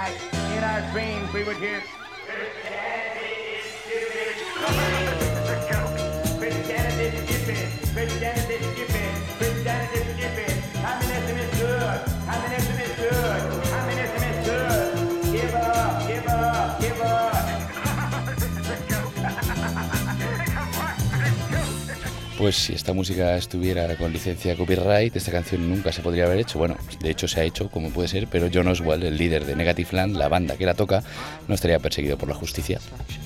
night, in our dreams we would hear Christianity is stupid, Christianity is stupid, Christianity is stupid, communism is good, communism is good, communism is good, give up, give up, give up. Pues si esta música estuviera con licencia copyright, esta canción nunca se podría haber hecho. Bueno, de hecho se ha hecho, como puede ser, pero John Oswald, el líder de Negative Land, la banda que la toca, no estaría perseguido por la justicia.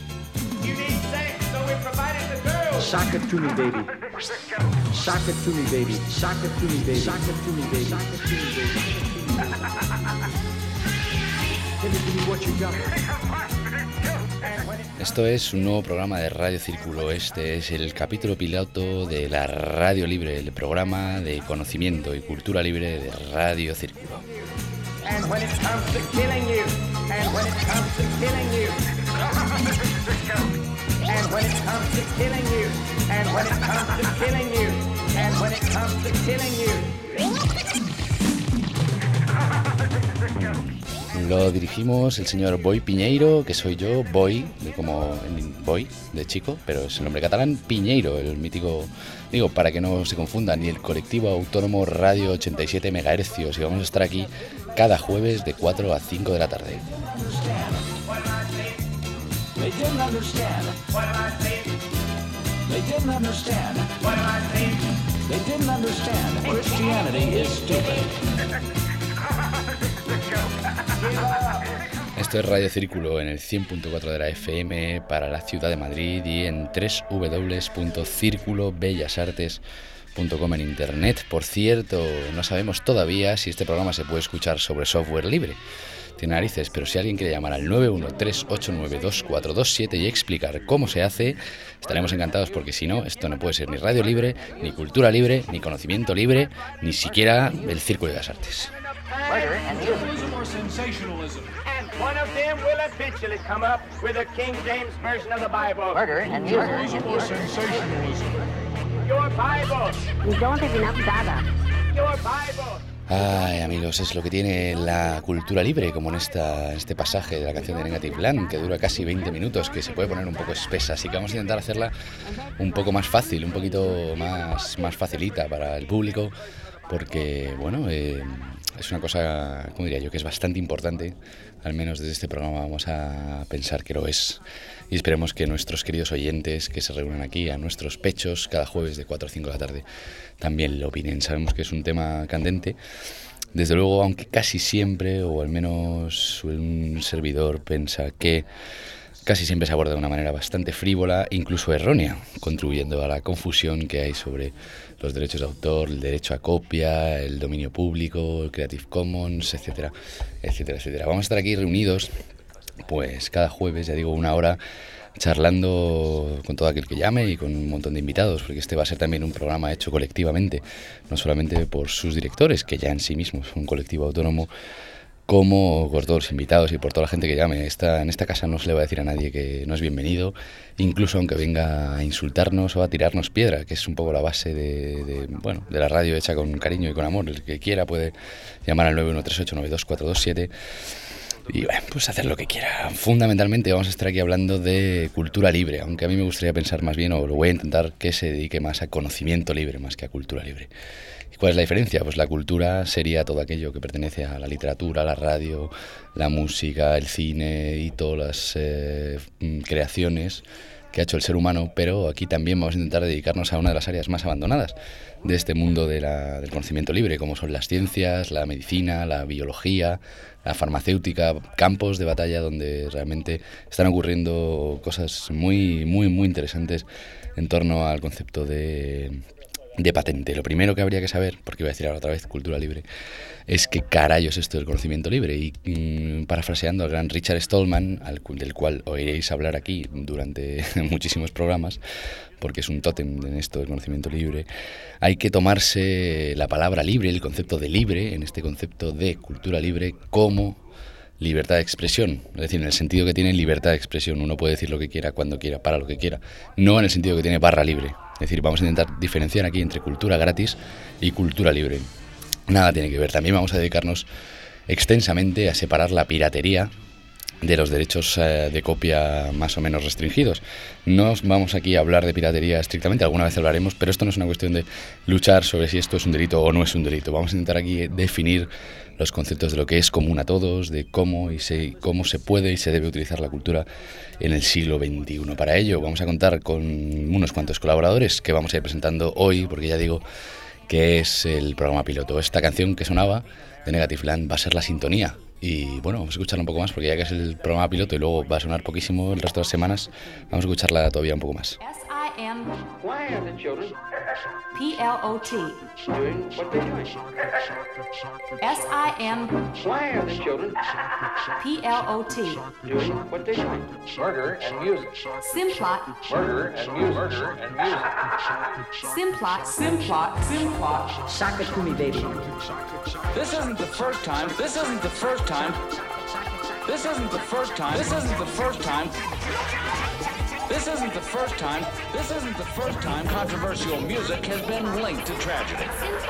Sock it to me, baby. Sock it to me, baby. Sock it to me, baby. Sock it to me, baby. Sock it to me, baby. Give me what you got. Esto es un nuevo programa de Radio Círculo. Este es el capítulo piloto de la Radio Libre, el programa de conocimiento y cultura libre de Radio Círculo. And when it comes to killing you, and when it comes to killing you, and when it comes to killing you, and when it comes to killing you, and when it comes to killing you. Lo dirigimos el señor Boi Piñeiro, que soy yo, Boi, como Boi, de chico, pero es el nombre catalán, Piñeiro, el mítico, digo, para que no se confundan, y el colectivo autónomo Radio 87 MHz, y vamos a estar aquí cada jueves de 4 a 5 de la tarde. Esto es Radio Círculo en el 100.4 de la FM para la ciudad de Madrid y en www.circulobellasartes.com en internet. Por cierto, no sabemos todavía si este programa se puede escuchar sobre software libre. Tiene narices, pero si alguien quiere llamar al 913892427 y explicar cómo se hace, estaremos encantados, porque si no, esto no puede ser ni radio libre, ni cultura libre, ni conocimiento libre, ni siquiera el Círculo de las Artes. And one of them will eventually come up with a King James version of the Bible. Murder and music. Your Bible. You don't have enough data. Your Bible. Ay, amigos, es lo que tiene la cultura libre, como en este pasaje de la canción de Negative Land, que dura casi 20 minutos, que se puede poner un poco espesa, así que vamos a intentar hacerla un poco más fácil, un poquito más facilita para el público, porque, bueno, es una cosa, como diría yo, que es bastante importante, al menos desde este programa vamos a pensar que lo es. Y esperemos que nuestros queridos oyentes que se reúnen aquí a nuestros pechos cada jueves de 4 a 5 de la tarde también lo opinen. Sabemos que es un tema candente, desde luego, aunque casi siempre, o al menos un servidor piensa que casi siempre se aborda de una manera bastante frívola, incluso errónea, contribuyendo a la confusión que hay sobre los derechos de autor, el derecho a copia, el dominio público, el Creative Commons, etcétera, etcétera, etcétera. Vamos a estar aquí reunidos, pues cada jueves, ya digo, una hora, charlando con todo aquel que llame y con un montón de invitados, porque este va a ser también un programa hecho colectivamente, no solamente por sus directores, que ya en sí mismos son un colectivo autónomo, como por todos los invitados y por toda la gente que llame. En esta casa no se le va a decir a nadie que no es bienvenido, incluso aunque venga a insultarnos o a tirarnos piedra, que es un poco la base de la radio hecha con cariño y con amor. El que quiera puede llamar al 913892427 y bueno, pues hacer lo que quiera. Fundamentalmente vamos a estar aquí hablando de cultura libre, aunque a mí me gustaría pensar más bien, o lo voy a intentar, que se dedique más a conocimiento libre más que a cultura libre. ¿Cuál es la diferencia? Pues la cultura sería todo aquello que pertenece a la literatura, la radio, la música, el cine y todas las creaciones que ha hecho el ser humano, pero aquí también vamos a intentar dedicarnos a una de las áreas más abandonadas de este mundo del conocimiento libre, como son las ciencias, la medicina, la biología, la farmacéutica, campos de batalla donde realmente están ocurriendo cosas muy, muy, muy interesantes en torno al concepto de patente. Lo primero que habría que saber, porque voy a decir ahora otra vez cultura libre, es qué carajo es esto del conocimiento libre. Y parafraseando al gran Richard Stallman, del cual oiréis hablar aquí durante muchísimos programas, porque es un tótem en esto del conocimiento libre, hay que tomarse la palabra libre, el concepto de libre, en este concepto de cultura libre, como libertad de expresión, es decir, en el sentido que tiene libertad de expresión. Uno puede decir lo que quiera, cuando quiera, para lo que quiera, no en el sentido que tiene barra libre. Es decir, vamos a intentar diferenciar aquí entre cultura gratis y cultura libre. Nada tiene que ver. También vamos a dedicarnos extensamente a separar la piratería de los derechos de copia más o menos restringidos. No vamos aquí a hablar de piratería estrictamente, alguna vez hablaremos, pero esto no es una cuestión de luchar sobre si esto es un delito o no es un delito. Vamos a intentar aquí definir los conceptos de lo que es común a todos, de cómo se puede y se debe utilizar la cultura en el siglo XXI. Para ello vamos a contar con unos cuantos colaboradores que vamos a ir presentando hoy, porque ya digo que es el programa piloto. Esta canción que sonaba de Negative Land va a ser la sintonía. Y bueno, vamos a escucharla un poco más porque ya que es el programa piloto y luego va a sonar poquísimo el resto de las semanas, vamos a escucharla todavía un poco más. S-I-M Why are the children P-L-O-T doing what they're doing? S-I-M Why are the children P-L-O-T doing what they're doing? Murder and music. Simplot Murder and music. Murder and music. Simplot Sock it to me, baby. This isn't the first time. This isn't the first time. This isn't the first time. This isn't the first time. This isn't the first time. This isn't the first time controversial music has been linked to tragedy.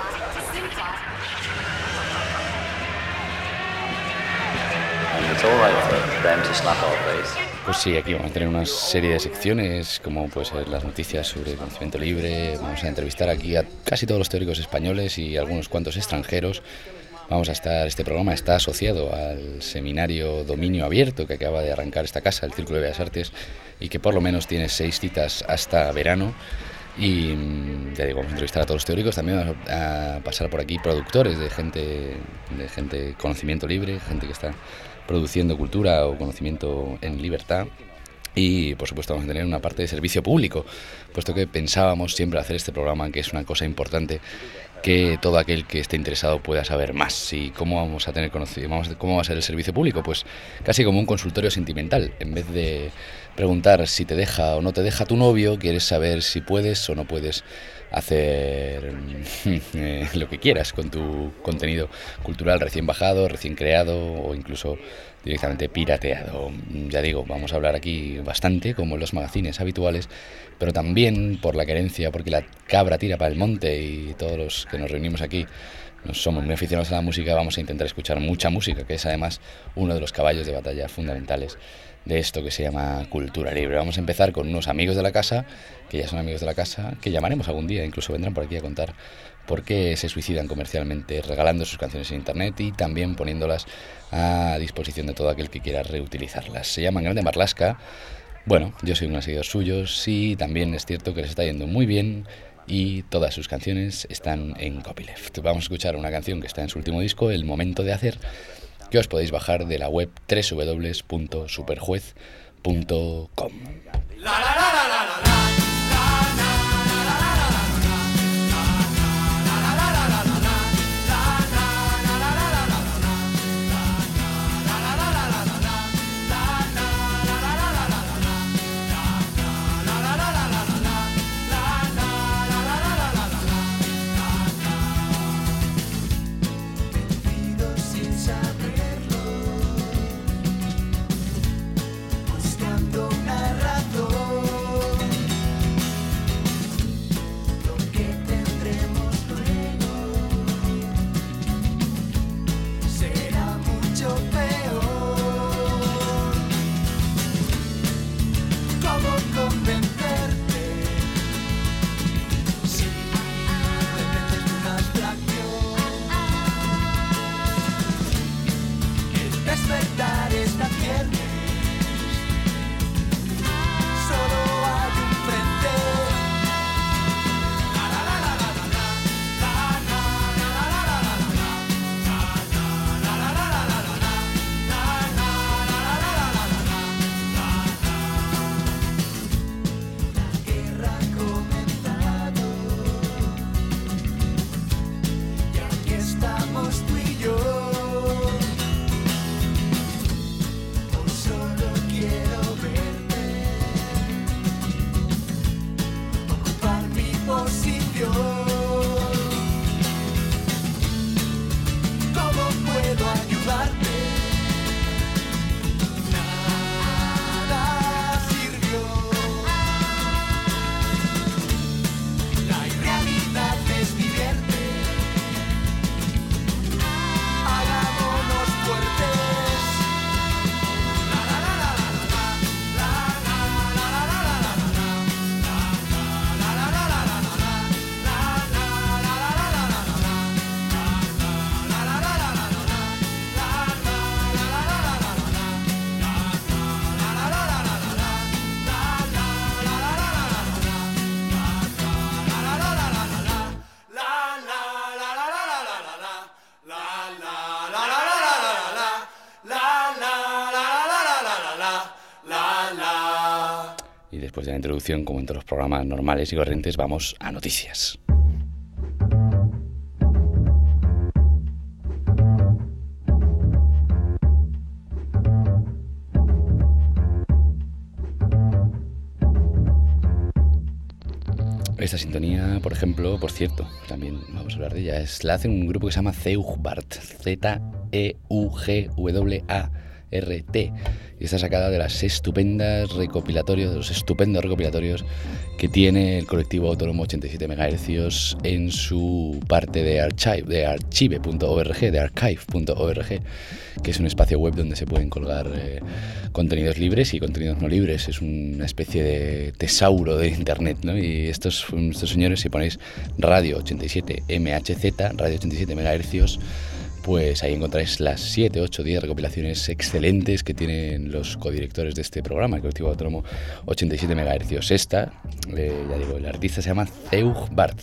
And it's all right for them to slap our face. Pues sí, aquí vamos a tener una serie de secciones, como puede ser las noticias sobre conocimiento libre. Vamos a entrevistar aquí a casi todos los teóricos españoles y algunos cuantos extranjeros. Este programa está asociado al seminario Dominio Abierto que acaba de arrancar esta casa, el Círculo de Bellas Artes, y que por lo menos tiene 6 citas hasta verano. Y ya digo, vamos a entrevistar a todos los teóricos. También vamos a pasar por aquí productores de gente conocimiento libre, gente que está produciendo cultura o conocimiento en libertad. Y por supuesto vamos a tener una parte de servicio público, puesto que pensábamos siempre hacer este programa, que es una cosa importante, que todo aquel que esté interesado pueda saber más. ¿Y cómo vamos a tener cómo va a ser el servicio público? Pues casi como un consultorio sentimental. En vez de preguntar si te deja o no te deja tu novio, quieres saber si puedes o no puedes hacer lo que quieras con tu contenido cultural recién bajado, recién creado o incluso directamente pirateado. Ya digo, vamos a hablar aquí bastante, como en los magazines habituales, pero también por la querencia, porque la cabra tira para el monte y todos los que nos reunimos aquí somos muy aficionados a la música. Vamos a intentar escuchar mucha música, que es además uno de los caballos de batalla fundamentales de esto que se llama cultura libre. Vamos a empezar con unos amigos de la casa, que ya son amigos de la casa, que llamaremos algún día, incluso vendrán por aquí a contar por qué se suicidan comercialmente regalando sus canciones en internet y también poniéndolas a disposición de todo aquel que quiera reutilizarlas. Se llaman Grande Marlaska. Bueno, yo soy un seguidor suyo, sí, también es cierto que les está yendo muy bien y todas sus canciones están en Copyleft. Vamos a escuchar una canción que está en su último disco, El Momento de Hacer, que os podéis bajar de la web www.superjuez.com. Buscando una razón después de la introducción, como en todos los programas normales y corrientes, vamos a noticias. Esta sintonía, por ejemplo, por cierto, también vamos a hablar de ella, la hace un grupo que se llama Zeugbart, Zeugwart, y está sacada de los estupendos recopilatorios que tiene el colectivo autónomo 87 MHz en su parte de archive.org, que es un espacio web donde se pueden colgar contenidos libres y contenidos no libres. Es una especie de tesauro de internet, ¿no? Y estos señores, si ponéis Radio 87 MHz, Radio 87 MHz, pues ahí encontráis las 7, 8, 10 recopilaciones excelentes que tienen los codirectores de este programa, el colectivo autónomo 87 MHz. Esta, ya digo, el artista se llama Zeugbart,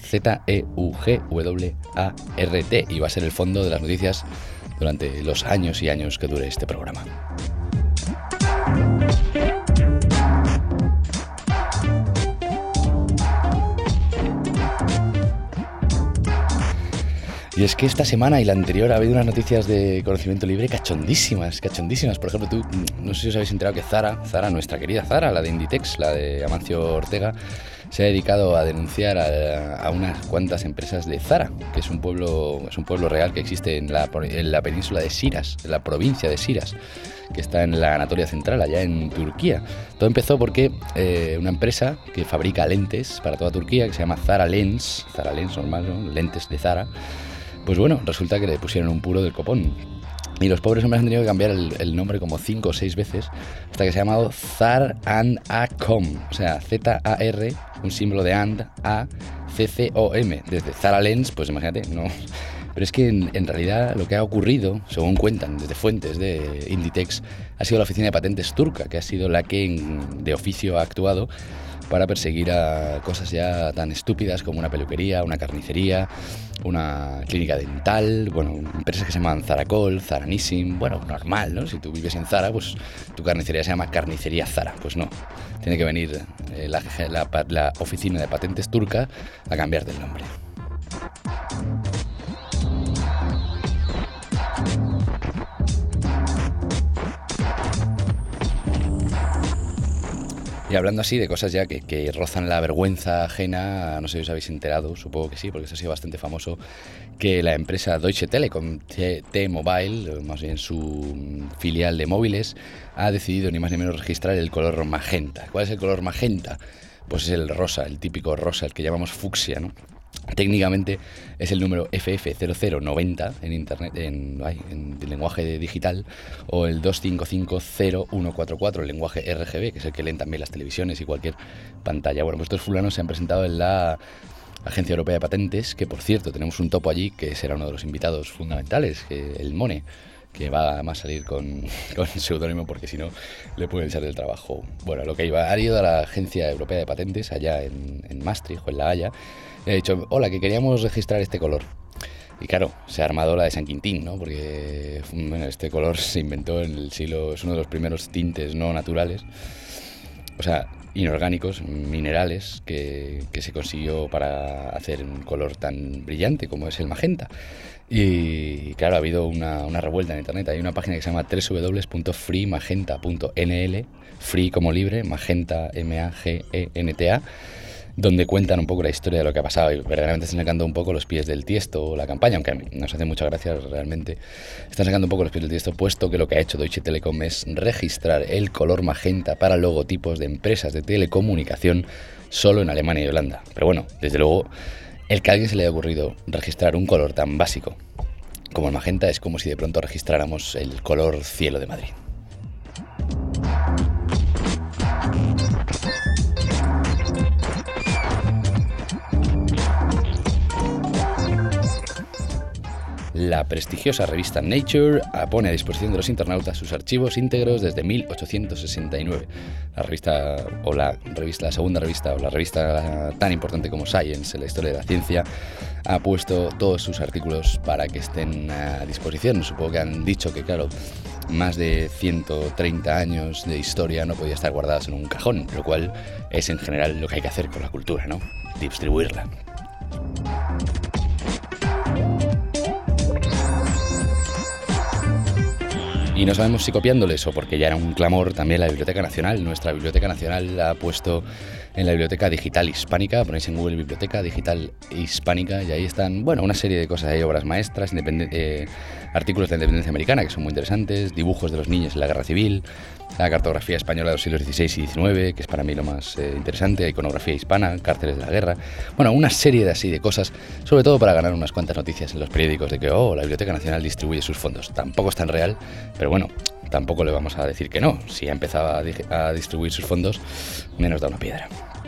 Zeugwart, y va a ser el fondo de las noticias durante los años y años que dure este programa. Y es que esta semana y la anterior ha habido unas noticias de conocimiento libre cachondísimas. Por ejemplo, tú, no sé si os habéis enterado que Zara, nuestra querida Zara, la de Inditex, la de Amancio Ortega, se ha dedicado a denunciar a unas cuantas empresas de Zara, que es un pueblo real que existe en la península de Siras, en la provincia de Siras, que está en la Anatolia Central, allá en Turquía. Todo empezó porque una empresa que fabrica lentes para toda Turquía, que se llama Zara Lens normal, ¿no? Lentes de Zara. Pues bueno, resulta que le pusieron un puro del copón. Y los pobres hombres han tenido que cambiar el nombre como 5 o 6 veces hasta que se ha llamado Zar and Acom. O sea, Z-A-R, un símbolo de and, A, C-C-O-M. Desde Zara Lens, pues imagínate, no. Pero es que en realidad lo que ha ocurrido, según cuentan desde fuentes de Inditex, ha sido la oficina de patentes turca, que ha sido la que de oficio ha actuado para perseguir a cosas ya tan estúpidas como una peluquería, una carnicería, una clínica dental, bueno, empresas que se llaman Zaracol, Zaranissim, bueno, normal, ¿no? Si tú vives en Zara, pues tu carnicería se llama Carnicería Zara, pues no, tiene que venir la oficina de patentes turca a cambiarte el nombre. Y hablando así de cosas ya que rozan la vergüenza ajena, no sé si os habéis enterado, supongo que sí, porque esto ha sido bastante famoso, que la empresa Deutsche Telekom, T-Mobile, más bien su filial de móviles, ha decidido ni más ni menos registrar el color magenta. ¿Cuál es el color magenta? Pues es el rosa, el típico rosa, el que llamamos fucsia, ¿no? Técnicamente es el número FF0090 en internet, en lenguaje digital, o el 2550144, el lenguaje RGB, que es el que leen también las televisiones y cualquier pantalla. Bueno, pues estos fulanos se han presentado en la Agencia Europea de Patentes, que por cierto tenemos un topo allí que será uno de los invitados fundamentales, el Mone, que va a salir con seudónimo porque si no le pueden echar del trabajo. Bueno, lo que ha ido a la Agencia Europea de Patentes allá en Maastricht o en La Haya, y ha dicho, hola, que queríamos registrar este color. Y claro, se ha armado la de San Quintín, ¿no? Porque bueno, este color se inventó en el siglo, es uno de los primeros tintes no naturales, o sea, inorgánicos, minerales, que se consiguió para hacer un color tan brillante como es el magenta. Y claro, ha habido una revuelta en internet. Hay una página que se llama www.freemagenta.nl, free como libre, magenta, M-A-G-E-N-T-A, donde cuentan un poco la historia de lo que ha pasado y verdaderamente están sacando un poco los pies del tiesto la campaña, aunque a mí nos hace mucha gracia realmente. Están sacando un poco los pies del tiesto, puesto que lo que ha hecho Deutsche Telekom es registrar el color magenta para logotipos de empresas de telecomunicación solo en Alemania y Holanda. Pero bueno, desde luego, el que a alguien se le haya ocurrido registrar un color tan básico como el magenta es como si de pronto registráramos el color cielo de Madrid. la prestigiosa revista Nature pone a disposición de los internautas sus archivos íntegros desde 1869. La segunda revista, o la revista tan importante como Science en la historia de la ciencia, ha puesto todos sus artículos para que estén a disposición. Supongo que han dicho que, claro, más de 130 años de historia no podía estar guardados en un cajón, lo cual es en general lo que hay que hacer con la cultura, ¿no? Distribuirla. Y no sabemos si copiándoles o porque ya era un clamor, también la Biblioteca Nacional. Nuestra Biblioteca Nacional ha puesto en la Biblioteca Digital Hispánica, ponéis en Google Biblioteca Digital Hispánica y ahí están, bueno, una serie de cosas, hay obras maestras, artículos de la independencia americana que son muy interesantes, dibujos de los niños en la Guerra Civil, la cartografía española de los siglos XVI y XIX, que es para mí lo más interesante, iconografía hispana, cárceles de la guerra, bueno, una serie de así de cosas, sobre todo para ganar unas cuantas noticias en los periódicos de que, la Biblioteca Nacional distribuye sus fondos. Tampoco es tan real, pero bueno, tampoco le vamos a decir que no. Si ha empezado a distribuir sus fondos, menos da una piedra.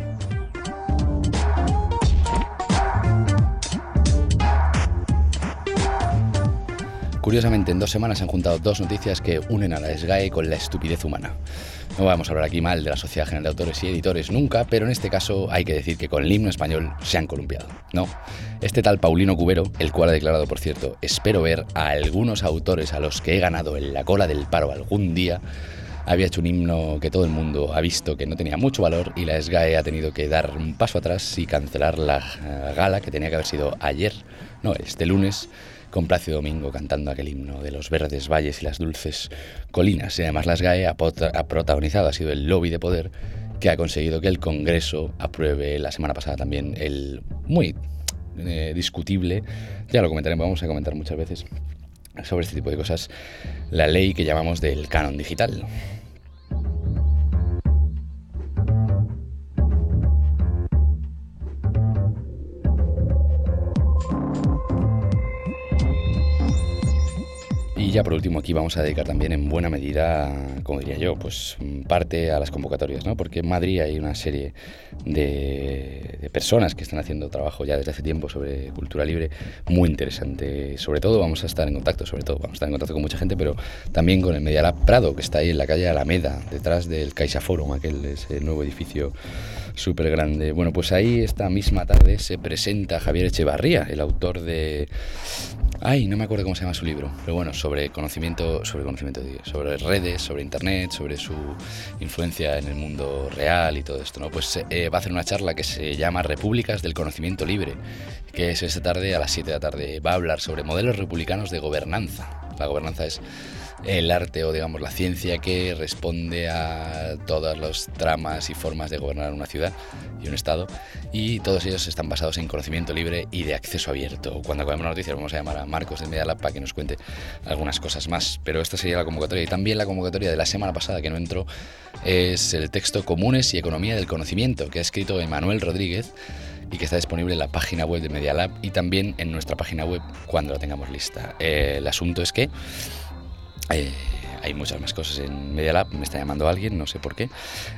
Curiosamente, en 2 semanas se han juntado 2 noticias que unen a la SGAE con la estupidez humana. No vamos a hablar aquí mal de la Sociedad General de Autores y Editores nunca, pero en este caso hay que decir que con el himno español se han columpiado. No, este tal Paulino Cubero, el cual ha declarado, por cierto, espero ver a algunos autores a los que he ganado en la cola del paro algún día, había hecho un himno que todo el mundo ha visto que no tenía mucho valor y la SGAE ha tenido que dar un paso atrás y cancelar la gala que tenía que haber sido ayer, no, este lunes, con Plácido Domingo cantando aquel himno de los verdes valles y las dulces colinas. Y además la SGAE ha protagonizado, ha sido el lobby de poder que ha conseguido que el Congreso apruebe la semana pasada también el muy discutible, ya lo comentaremos, vamos a comentar muchas veces sobre este tipo de cosas, la ley que llamamos del canon digital. Y ya por último aquí vamos a dedicar también en buena medida, como diría yo, pues parte a las convocatorias, ¿no? Porque en Madrid hay una serie de personas que están haciendo trabajo ya desde hace tiempo sobre cultura libre muy interesante. Sobre todo vamos a estar en contacto con mucha gente, pero también con el Media Lab Prado, que está ahí en la calle Alameda, detrás del CaixaForum, ese nuevo edificio súper grande. Bueno, pues ahí esta misma tarde se presenta Javier Echevarría, el autor de... no me acuerdo cómo se llama su libro, pero bueno, sobre redes, sobre internet, sobre su influencia en el mundo real y todo esto, ¿no? Pues va a hacer una charla que se llama Repúblicas del Conocimiento Libre, que es esta tarde a las 7 de la tarde. Va a hablar sobre modelos republicanos de gobernanza. La gobernanza es el arte o digamos la ciencia que responde a todas las tramas y formas de gobernar una ciudad y un estado, y todos ellos están basados en conocimiento libre y de acceso abierto. Cuando acabemos las noticias vamos a llamar a Marcos del Media Lab para que nos cuente algunas cosas más, pero esta sería la convocatoria. Y también la convocatoria de la semana pasada que no entró es el texto Comunes y Economía del Conocimiento, que ha escrito Emanuel Rodríguez y que está disponible en la página web de Media Lab y también en nuestra página web cuando la tengamos lista. El asunto es que hay muchas más cosas en Media Lab, me está llamando alguien, no sé por qué.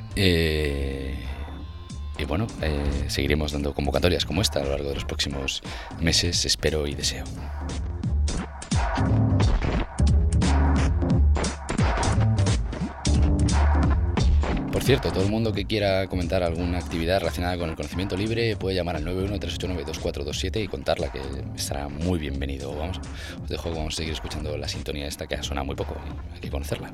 Y bueno, seguiremos dando convocatorias como esta a lo largo de los próximos meses, espero y deseo. Por cierto, todo el mundo que quiera comentar alguna actividad relacionada con el conocimiento libre puede llamar al 913892427 y contarla, que estará muy bienvenido. Os dejo, vamos a seguir escuchando la sintonía esta que ha sonado muy poco, hay que conocerla.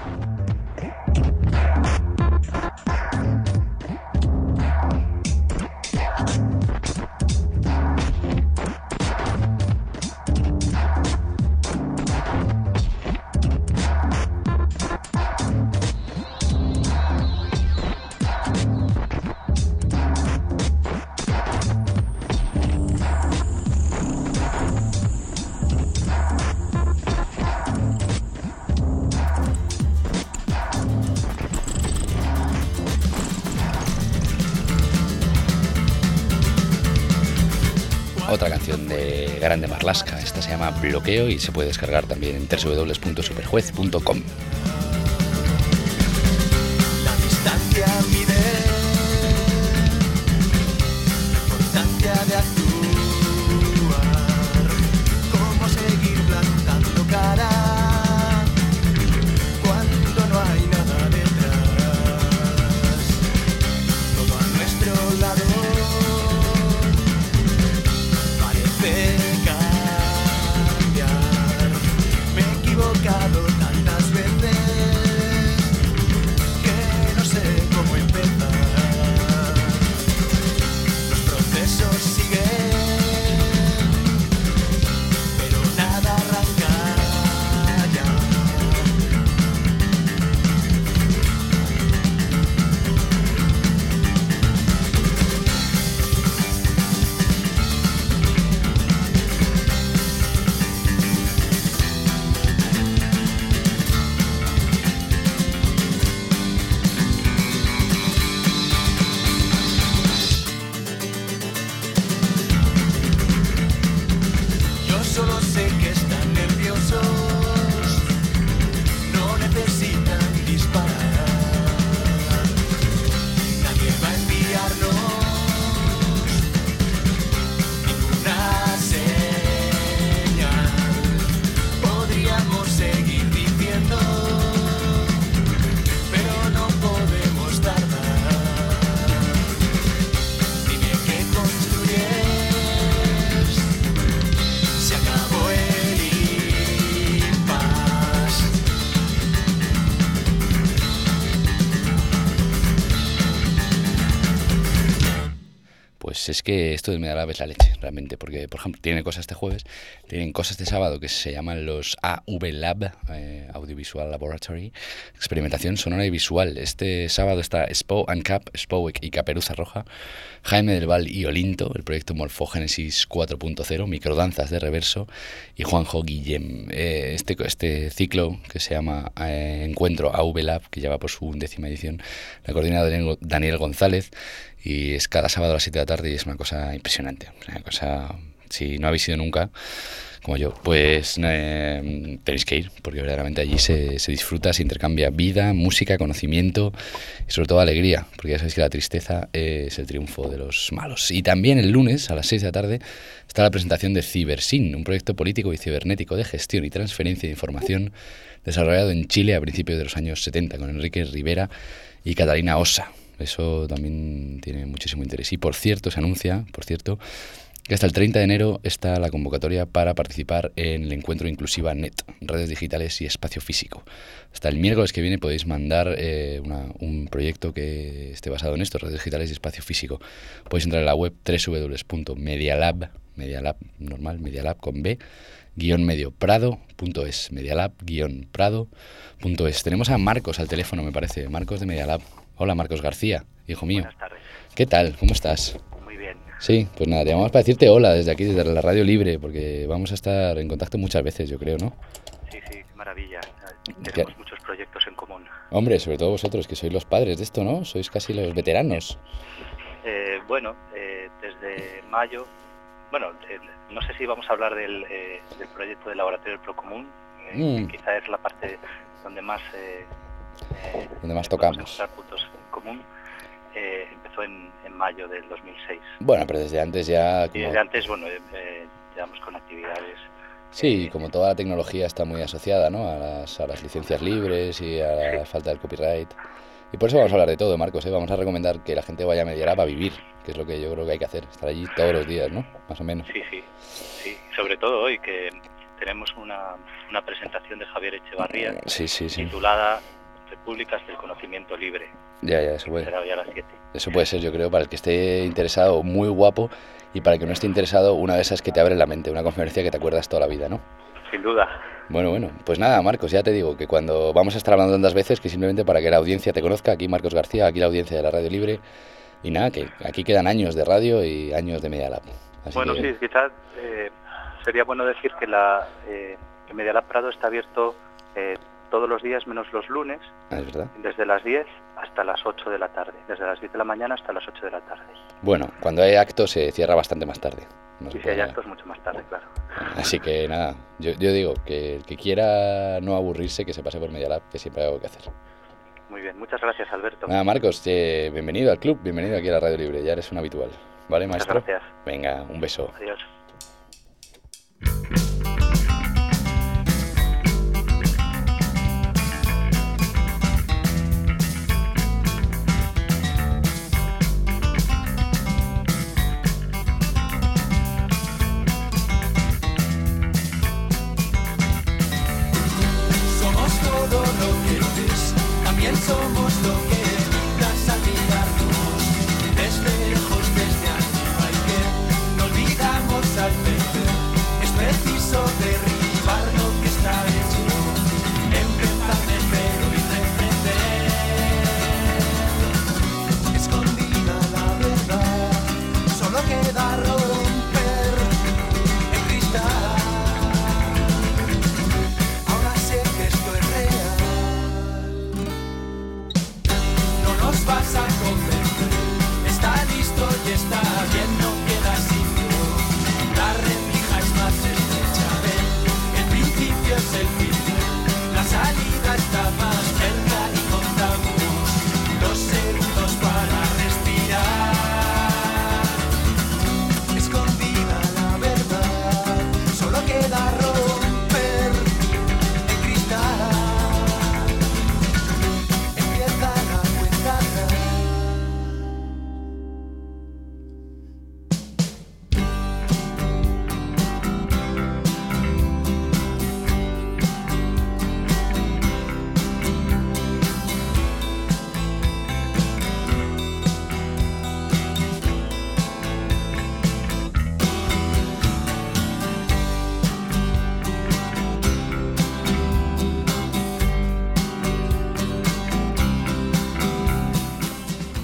Otra canción de Grande Marlaska, esta se llama Bloqueo y se puede descargar también en www.superjuez.com. La distancia mide la importancia de actuar. ¿Cómo seguir pues es que esto de Media Lab es la leche, realmente, porque, por ejemplo, tienen cosas este jueves, tienen cosas este sábado que se llaman los AV Lab, Audiovisual Laboratory, experimentación sonora y visual. Este sábado está Spo and Cap, Spo y Caperuza Roja, Jaime del Val y Olinto, el proyecto Morfogénesis 4.0, microdanzas de reverso, y Juanjo Guillem. Este ciclo que se llama Encuentro AV Lab, que lleva por su 11ª edición, la coordina Daniel González, y es cada sábado a las 7 de la tarde y es una cosa impresionante. Una cosa, si no habéis ido nunca, como yo, pues tenéis que ir, porque verdaderamente allí se disfruta, se intercambia vida, música, conocimiento y sobre todo alegría, porque ya sabéis que la tristeza es el triunfo de los malos. Y también el lunes a las 6 de la tarde está la presentación de CiberSyn, un proyecto político y cibernético de gestión y transferencia de información desarrollado en Chile a principios de los años 70 con Enrique Rivera y Catalina Osa. Eso también tiene muchísimo interés. Y por cierto, se anuncia, que hasta el 30 de enero está la convocatoria para participar en el encuentro Inclusiva Net, redes digitales y espacio físico. Hasta el miércoles que viene podéis mandar un proyecto que esté basado en esto, redes digitales y espacio físico. Podéis entrar en la web www.medialab, Medialab con B, _prado.es, medialab-prado.es. Tenemos a Marcos al teléfono, me parece, Marcos de Medialab. Hola, Marcos García, hijo mío. Buenas tardes. ¿Qué tal? ¿Cómo estás? Muy bien. Sí, pues nada, te llamamos para decirte hola desde aquí, desde la Radio Libre, porque vamos a estar en contacto muchas veces, yo creo, ¿no? Sí, qué maravilla. Tenemos muchos proyectos en común. Hombre, sobre todo vosotros, que sois los padres de esto, ¿no? Sois casi los veteranos. Desde mayo... no sé si vamos a hablar del proyecto del Laboratorio del Procomún, que quizá es la parte donde más tocamos. Puntos en común. Empezó en mayo del 2006. Bueno, pero desde antes ya... Y desde antes, llevamos con actividades... Sí, como toda la tecnología está muy asociada, ¿no? A las licencias libres y a la falta del copyright. Y por eso vamos a hablar de todo, Marcos, ¿eh? Vamos a recomendar que la gente vaya a Medialab a vivir, que es lo que yo creo que hay que hacer, estar allí todos los días, ¿no? Más o menos. Sí, sobre todo hoy, que tenemos una presentación de Javier Echevarría, titulada Repúblicas del Conocimiento Libre. Ya, eso puede. Será hoy a las 7. Eso puede ser, yo creo, para el que esté interesado, muy guapo, y para el que no esté interesado, una de esas que te abre la mente, una conferencia que te acuerdas toda la vida, ¿no? Sin duda. Bueno, pues nada, Marcos, ya te digo que cuando vamos a estar hablando tantas veces, que simplemente para que la audiencia te conozca, aquí Marcos García, aquí la audiencia de la Radio Libre, y nada, que aquí quedan años de radio y años de Medialab. Sí, quizás sería bueno decir que que Medialab Prado está abierto todos los días menos los lunes, es verdad, desde las 10 hasta las 8 de la tarde, desde las 10 de la mañana hasta las 8 de la tarde. Bueno, cuando hay actos se cierra bastante más tarde. Y si hay actos mucho más tarde, claro. Así que nada, yo digo que el que quiera no aburrirse, que se pase por Medialab, que siempre hay algo que hacer. Muy bien, muchas gracias, Alberto. Nada, Marcos, bienvenido al club, bienvenido aquí a la Radio Libre, ya eres un habitual. ¿Vale, maestro? Muchas gracias. Venga, un beso. Adiós. Somos lo que evitas al mirarnos desde lejos, desde arriba, y que no olvidamos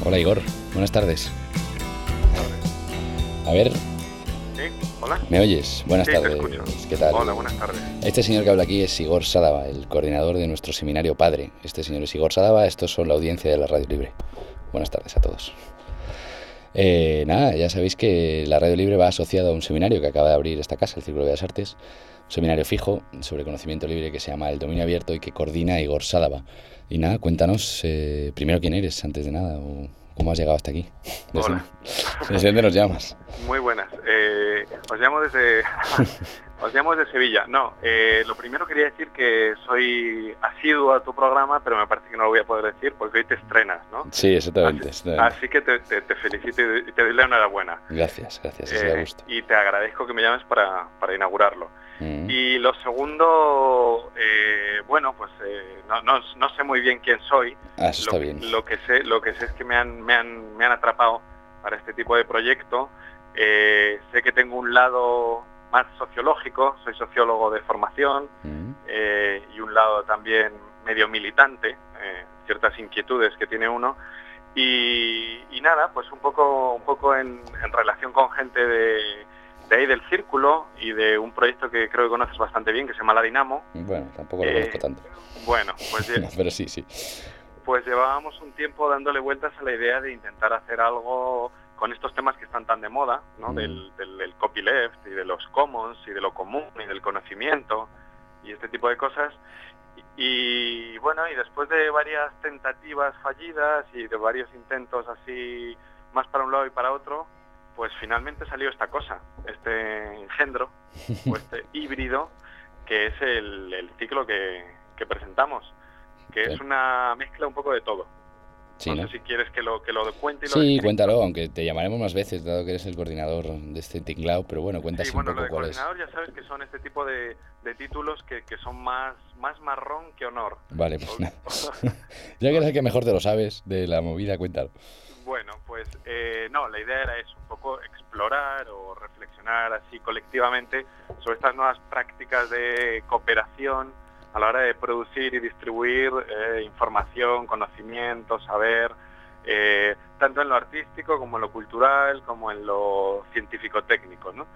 Hola Igor, buenas tardes. A ver. Sí, hola. ¿Me oyes? Buenas tardes. Te escucho. ¿Qué tal? Hola, buenas tardes. Este señor que habla aquí es Igor Sadava, el coordinador de nuestro seminario Padre. Este señor es Igor Sadava, estos son la audiencia de la Radio Libre. Buenas tardes a todos. Nada, ya sabéis que la Radio Libre va asociada a un seminario que acaba de abrir esta casa, el Círculo de Bellas Artes, un seminario fijo sobre conocimiento libre que se llama El Dominio Abierto y que coordina Igor Sadava. Y nada, cuéntanos primero quién eres, antes de nada, o cómo has llegado hasta aquí. Hola. ¿Desde dónde nos llamas? Muy buenas. Os llamo desde Sevilla. No, lo primero quería decir que soy asiduo a tu programa, pero me parece que no lo voy a poder decir porque hoy te estrenas, ¿no? Sí, exactamente. Así que te felicito y te doy la enhorabuena. Gracias, así da gusto. Y te agradezco que me llames para inaugurarlo. Y lo segundo, bueno, pues no sé muy bien quién soy. Eso está bien. Lo que sé es que me han atrapado para este tipo de proyecto. Sé que tengo un lado más sociológico, soy sociólogo de formación, y un lado también medio militante, ciertas inquietudes que tiene uno. Y nada, pues un poco en relación con gente de ahí del círculo y de un proyecto que creo que conoces bastante bien, que se llama La Dinamo. Bueno, tampoco lo conozco tanto. Bueno, pues no, pero sí. Pues llevábamos un tiempo dándole vueltas a la idea de intentar hacer algo con estos temas que están tan de moda, ¿no? Del copyleft y de los commons y de lo común y del conocimiento y este tipo de cosas. Y bueno, y después de varias tentativas fallidas y de varios intentos así más para un lado y para otro, pues finalmente salió esta cosa, este engendro o este híbrido que es el ciclo que presentamos, que es una mezcla un poco de todo. Sí, no sé si quieres que lo cuente y lo Sí, describa. cuéntalo, aunque te llamaremos más veces, dado que eres el coordinador de este tinglao, pero bueno, cuéntanos un poco lo de cuál es. coordinador ya sabes que son este tipo de títulos que son más marrón que honor. Vale, pues nada. Ya que eres el que mejor te lo sabes de la movida, cuéntalo. Bueno, pues no, la idea era eso, un poco explorar o reflexionar así colectivamente sobre estas nuevas prácticas de cooperación a la hora de producir y distribuir información, conocimiento, saber, tanto en lo artístico como en lo cultural, como en lo científico-técnico, ¿no?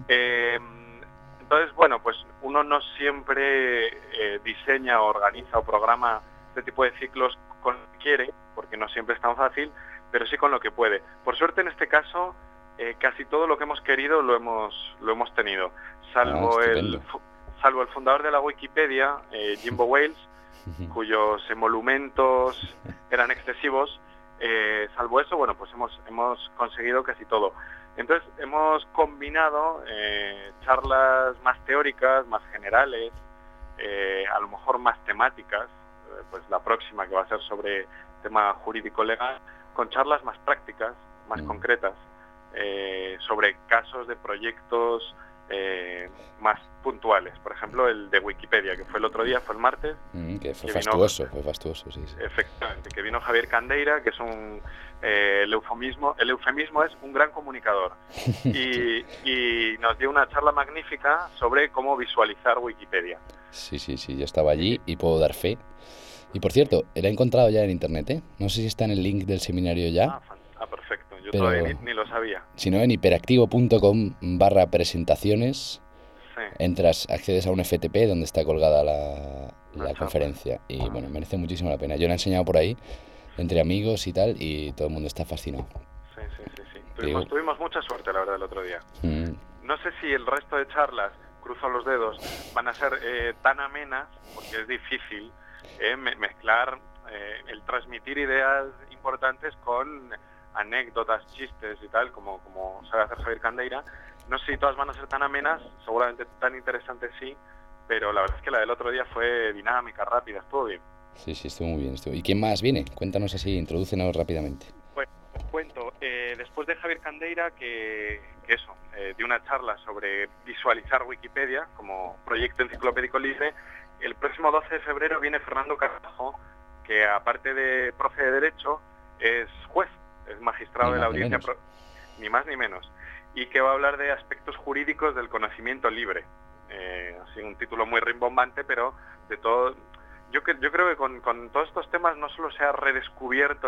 Entonces, bueno, pues uno no siempre diseña, organiza o programa este tipo de ciclos con lo que quiere, porque no siempre es tan fácil, pero sí con lo que puede. Por suerte, en este caso, casi todo lo que hemos querido lo hemos tenido, salvo el fundador de la Wikipedia, Jimbo Wales, cuyos emolumentos eran excesivos. Salvo eso, bueno, pues hemos conseguido casi todo. Entonces hemos combinado charlas más teóricas, más generales, a lo mejor más temáticas, pues la próxima que va a ser sobre tema jurídico legal, con charlas más prácticas, más concretas, sobre casos de proyectos más puntuales. Por ejemplo, el de Wikipedia, que fue el otro día, fue el martes. Que fue fastuoso, sí. Efectivamente, que vino Javier Candeira, que es el eufemismo es un gran comunicador. Y nos dio una charla magnífica sobre cómo visualizar Wikipedia. Sí, yo estaba allí y puedo dar fe. Y por cierto, la he encontrado ya en internet, ¿eh? No sé si está en el link del seminario ya. Perfecto, yo todavía ni lo sabía. Si no, en hiperactivo.com/presentaciones, entras, accedes a un FTP donde está colgada la conferencia. Y bueno, merece muchísimo la pena. Yo la he enseñado por ahí, entre amigos y tal, y todo el mundo está fascinado. Sí. Tuvimos mucha suerte, la verdad, el otro día. No sé si el resto de charlas, cruzo los dedos, van a ser tan amenas, porque es difícil mezclar el transmitir ideas importantes con anécdotas, chistes y tal, como sabe hacer Javier Candeira. No sé si todas van a ser tan amenas, seguramente tan interesantes sí, pero la verdad es que la del otro día fue dinámica, rápida, estuvo bien. Sí, estuvo muy bien. ¿Y quién más viene? Cuéntanos así, introdúcenos rápidamente. Pues os cuento, después de Javier Candeira, que dio una charla sobre visualizar Wikipedia como proyecto enciclopédico libre, el próximo 12 de febrero viene Fernando Carrajo, que aparte de profe de Derecho, es juez, es magistrado de la audiencia, ni más ni menos, y que va a hablar de aspectos jurídicos del conocimiento libre. Así un título muy rimbombante, pero de todo. Yo creo que con todos estos temas no solo se ha redescubierto,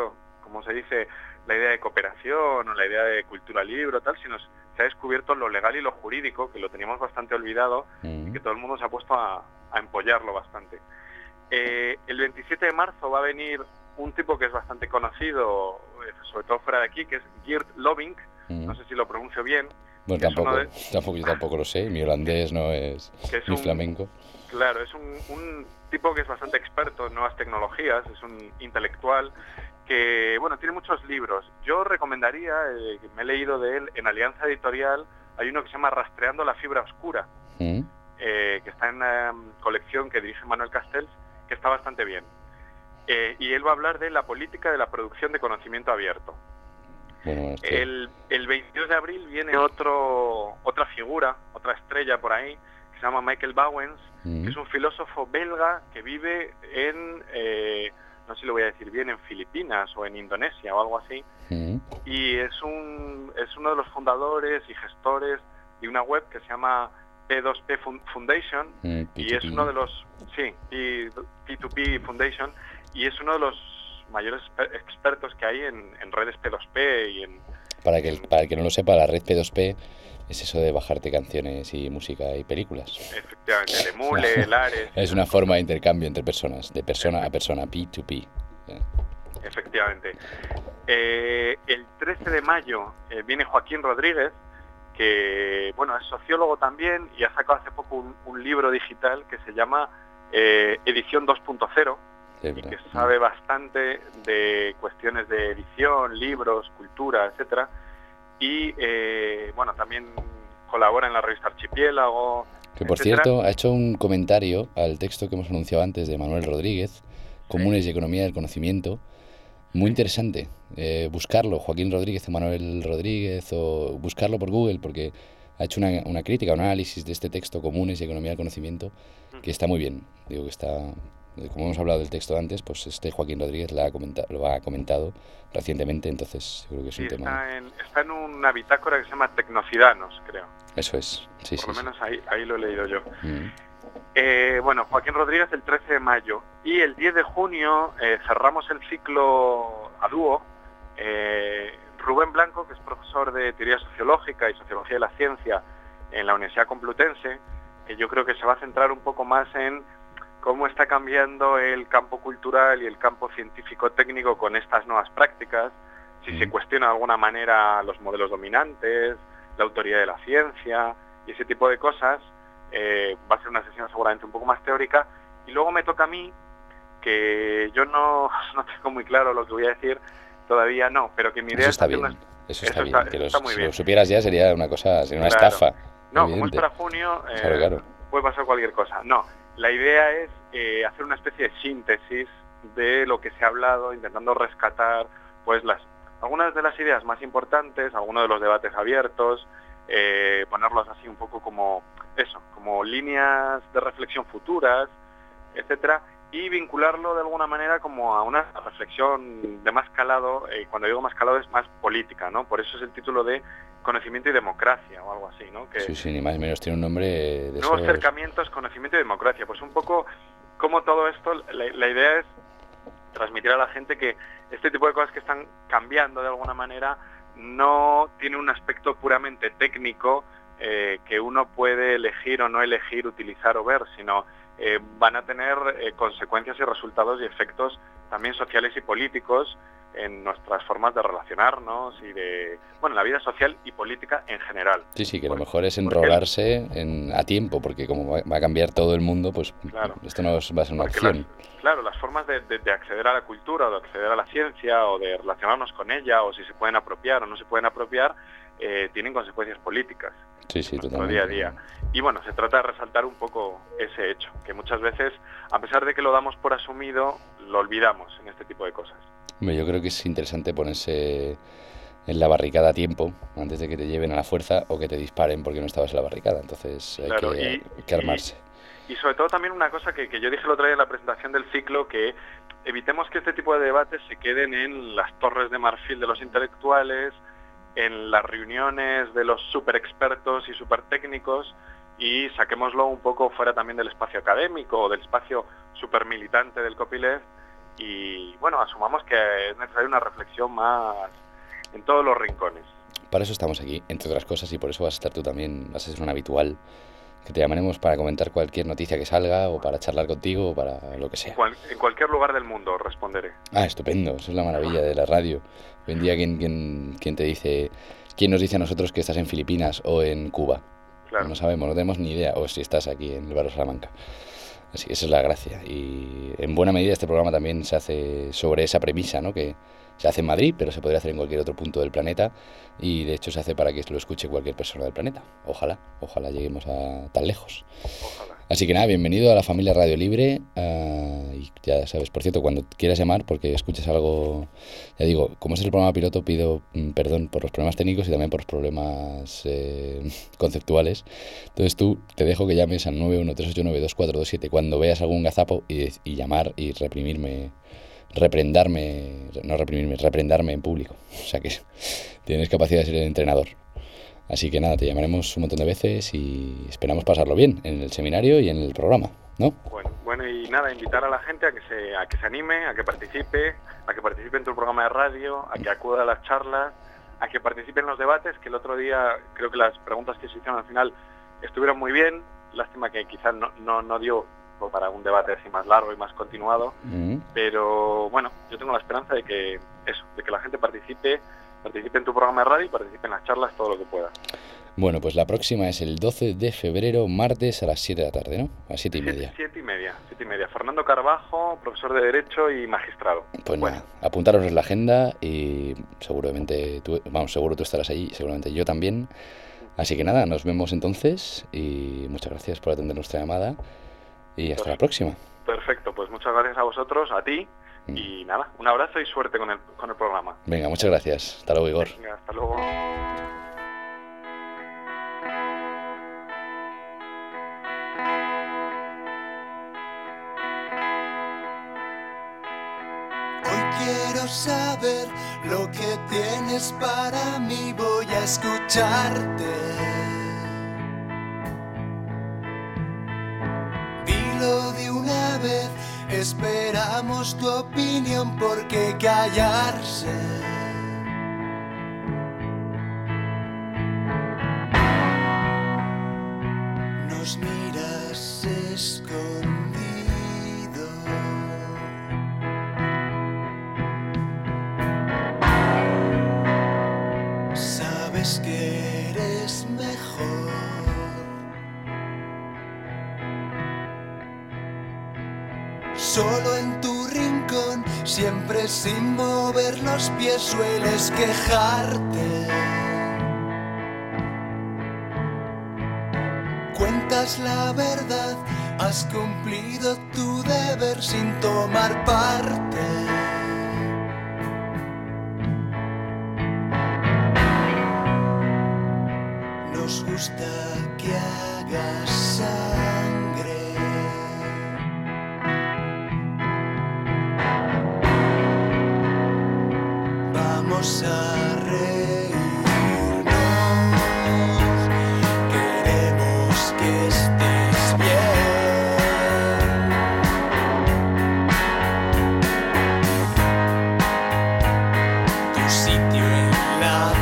como se dice, la idea de cooperación o la idea de cultura libre, tal, sino se ha descubierto lo legal y lo jurídico, que lo teníamos bastante olvidado y que todo el mundo se ha puesto a empollarlo bastante. El 27 de marzo va a venir un tipo que es bastante conocido, sobre todo fuera de aquí, que es Geert Lovink, no sé si lo pronuncio bien. Bueno, yo tampoco lo sé, mi holandés no es ni flamenco. Claro, es un tipo que es bastante experto en nuevas tecnologías, es un intelectual que, bueno, tiene muchos libros. Yo recomendaría, que me he leído de él, en Alianza Editorial, hay uno que se llama Rastreando la fibra oscura, que está en una colección que dirige Manuel Castells, que está bastante bien. Y él va a hablar de la política de la producción de conocimiento abierto. Bueno, el 22 de abril viene otra figura, otra estrella por ahí, que se llama Michael Bowens, que es un filósofo belga que vive en, no sé si lo voy a decir bien, en Filipinas o en Indonesia o algo así, y es uno de los fundadores y gestores de una web que se llama P2P Foundation, y es uno de los, P2P Foundation, y es uno de los mayores expertos que hay en redes P2P y en... Para el que no lo sepa, la red P2P es eso de bajarte canciones y música y películas. Efectivamente, el Emule, el Ares... Es una forma de intercambio entre personas, de persona a persona, P2P. Efectivamente. El 13 de mayo viene Joaquín Rodríguez, que, bueno, es sociólogo también y ha sacado hace poco un libro digital que se llama Edición 2.0, y que sabe bastante de cuestiones de edición, libros, cultura, etcétera, y bueno, también colabora en la revista Archipiélago, que por cierto ha hecho un comentario al texto que hemos anunciado antes de Manuel Rodríguez, Comunes y Economía del Conocimiento, muy interesante. Buscarlo, Joaquín Rodríguez o Manuel Rodríguez, o buscarlo por Google, porque ha hecho una crítica, un análisis de este texto, Comunes y Economía del Conocimiento, que está muy bien. Digo que está... Como hemos hablado del texto antes, pues Joaquín Rodríguez lo ha comentado recientemente, entonces yo creo que es un tema... Está en una bitácora que se llama Tecnocidanos, creo. Eso es, sí. Por lo menos ahí lo he leído yo. Bueno, Joaquín Rodríguez el 13 de mayo. Y el 10 de junio cerramos el ciclo a dúo. Rubén Blanco, que es profesor de Teoría Sociológica y Sociología de la Ciencia en la Universidad Complutense, que yo creo que se va a centrar un poco más en cómo está cambiando el campo cultural y el campo científico-técnico con estas nuevas prácticas, si se cuestiona de alguna manera los modelos dominantes, la autoridad de la ciencia y ese tipo de cosas. Va a ser una sesión seguramente un poco más teórica. Y luego me toca a mí, que yo no tengo muy claro lo que voy a decir, todavía no, pero que mi idea eso está bien, eso está muy bien. Si lo supieras ya sería una estafa. No, evidente. Como es para junio, claro. Puede pasar cualquier cosa. No, la idea es hacer una especie de síntesis de lo que se ha hablado, intentando rescatar pues algunas de las ideas más importantes, algunos de los debates abiertos, ponerlos así un poco como líneas de reflexión futuras, etcétera, y vincularlo de alguna manera como a una reflexión de más calado. Cuando digo más calado es más política, ¿no? Por eso es el título de Conocimiento y Democracia o algo así, ¿no? Que sí, ni más ni menos tiene un nombre de nuevos acercamientos, conocimiento y democracia. Pues un poco como todo esto, la idea es transmitir a la gente que este tipo de cosas que están cambiando de alguna manera no tiene un aspecto puramente técnico que uno puede elegir o no elegir, utilizar o ver, sino van a tener consecuencias y resultados y efectos también sociales y políticos en nuestras formas de relacionarnos y de, bueno, la vida social y política en general. Sí, que lo mejor es enrolarse a tiempo, porque como va a cambiar todo el mundo, pues claro, esto no va a ser una opción. Las formas de acceder a la cultura o de acceder a la ciencia o de relacionarnos con ella, o si se pueden apropiar o no se pueden apropiar, tienen consecuencias políticas. Sí, totalmente. Día a día. Y bueno, se trata de resaltar un poco ese hecho, que muchas veces, a pesar de que lo damos por asumido, lo olvidamos en este tipo de cosas. Yo creo que es interesante ponerse en la barricada a tiempo, antes de que te lleven a la fuerza o que te disparen porque no estabas en la barricada. Entonces hay que armarse. Y sobre todo también una cosa que yo dije el otro día en la presentación del ciclo, que evitemos que este tipo de debates se queden en las torres de marfil de los intelectuales, en las reuniones de los super expertos y super técnicos, y saquémoslo un poco fuera también del espacio académico o del espacio super militante del copyleft, y bueno, asumamos que es necesaria una reflexión más en todos los rincones. Para eso estamos aquí, entre otras cosas, y por eso vas a estar tú también, vas a ser un habitual, que te llamaremos para comentar cualquier noticia que salga, o para charlar contigo, o para lo que sea. En cualquier lugar del mundo responderé. Ah, estupendo, eso es la maravilla de la radio. Hoy en día, ¿quién te dice, quién nos dice a nosotros que estás en Filipinas o en Cuba? Claro. No sabemos, no tenemos ni idea, o si estás aquí en el barrio Salamanca. Así que esa es la gracia. Y en buena medida este programa también se hace sobre esa premisa, ¿no? Que se hace en Madrid, pero se podría hacer en cualquier otro punto del planeta, y de hecho se hace para que lo escuche cualquier persona del planeta. Ojalá lleguemos a tan lejos. Ojalá. Así que nada, bienvenido a la familia Radio Libre, y ya sabes, por cierto, cuando quieras llamar, porque escuches algo, ya digo, como es el programa piloto, pido perdón por los problemas técnicos y también por los problemas conceptuales. Entonces te dejo que llames al 913892427 cuando veas algún gazapo y llamar y reprendarme en público. O sea que tienes capacidad de ser el entrenador. Así que nada, te llamaremos un montón de veces y esperamos pasarlo bien en el seminario y en el programa, ¿no? Bueno, y nada, invitar a la gente a que se anime, a que participe en tu programa de radio, a que acuda a las charlas, a que participe en los debates, que el otro día creo que las preguntas que se hicieron al final estuvieron muy bien. Lástima que quizás no dio para un debate así más largo y más continuado, pero bueno, yo tengo la esperanza de que la gente participe en tu programa de radio y participe en las charlas todo lo que pueda. Bueno, pues la próxima es el 12 de febrero, martes a las 7 de la tarde, ¿no? A las 7:30. 7:30. Fernando Carbajo, profesor de Derecho y magistrado. Pues nada, apuntaros en la agenda y seguro tú estarás allí, seguramente yo también. Así que nada, nos vemos entonces y muchas gracias por atender nuestra llamada y hasta la próxima. Perfecto, pues muchas gracias a vosotros, a ti. Y nada, un abrazo y suerte con el programa. Venga, muchas gracias. Hasta luego, Igor. Venga, hasta luego. Hoy quiero saber lo que tienes para mí, voy a escucharte. Dilo de una vez. Esperamos tu opinión porque callarse nos miras escondido. Sabes que eres mejor. Solo en tu rincón, siempre sin mover los pies, sueles quejarte. Cuentas la verdad, has cumplido tu deber sin tomar parte. Nos gusta que hagas sangre. Vamos a reírnos, queremos que estés bien. Tu sitio en la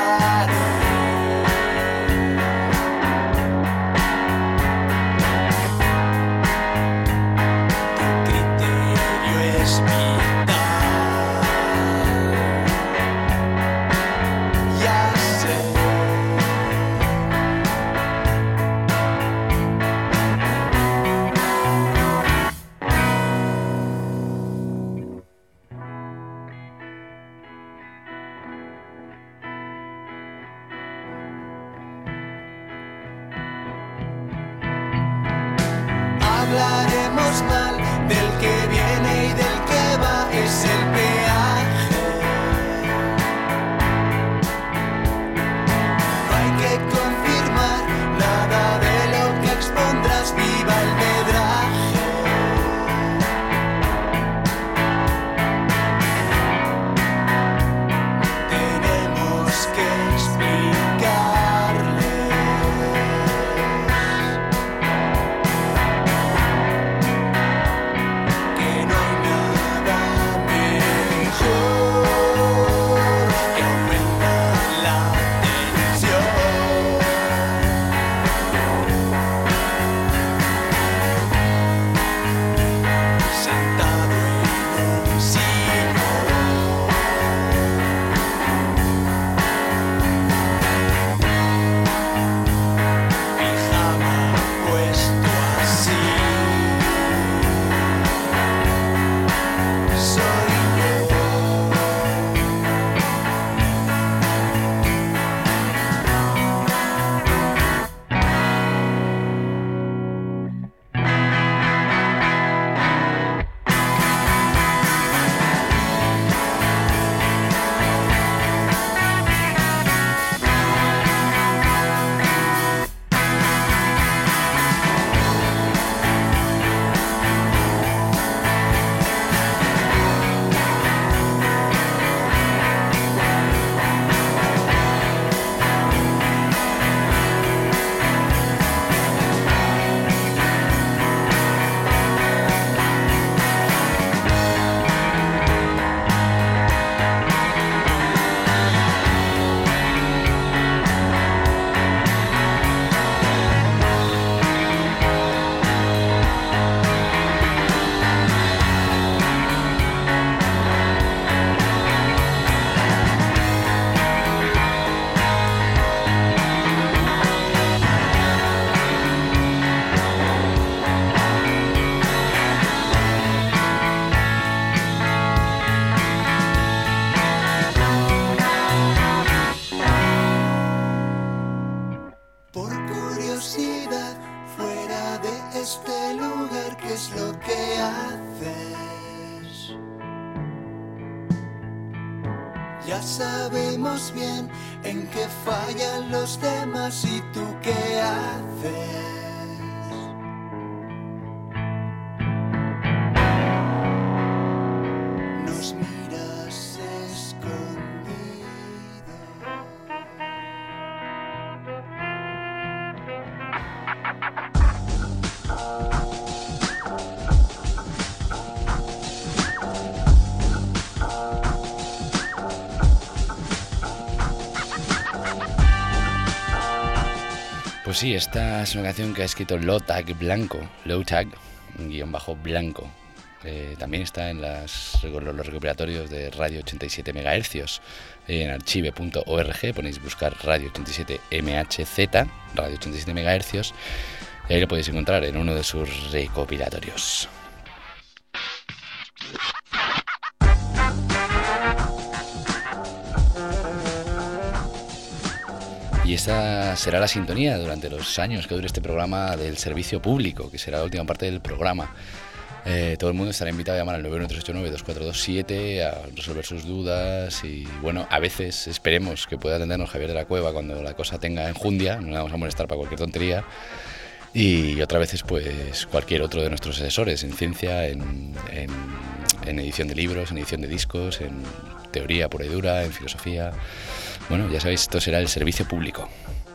tu criterio es vital. Hablaremos mal del que viene y del que va, es el peaje. No hay que confirmar nada de lo que expondrás, viva el medraje. Tenemos que explicarle. Ya sabemos bien en qué fallan los demás y tú qué haces. Nos miras escondido. Pues sí, esta es una canción que ha escrito Lowtag Blanco, Lowtag, _blanco. También está en los recopilatorios de Radio 87 MHz. En archive.org ponéis buscar Radio 87 MHZ, Radio 87 MHz, y ahí lo podéis encontrar en uno de sus recopilatorios. Y esta será la sintonía durante los años que dure este programa del servicio público, que será la última parte del programa. Todo el mundo estará invitado a llamar al 91389-2427 a resolver sus dudas y, bueno, a veces esperemos que pueda atendernos Javier de la Cueva cuando la cosa tenga enjundia, no le vamos a molestar para cualquier tontería. Y otras veces, pues, cualquier otro de nuestros asesores en ciencia, en edición de libros, en edición de discos, en teoría pura y dura, en filosofía. Bueno, ya sabéis, esto será el servicio público.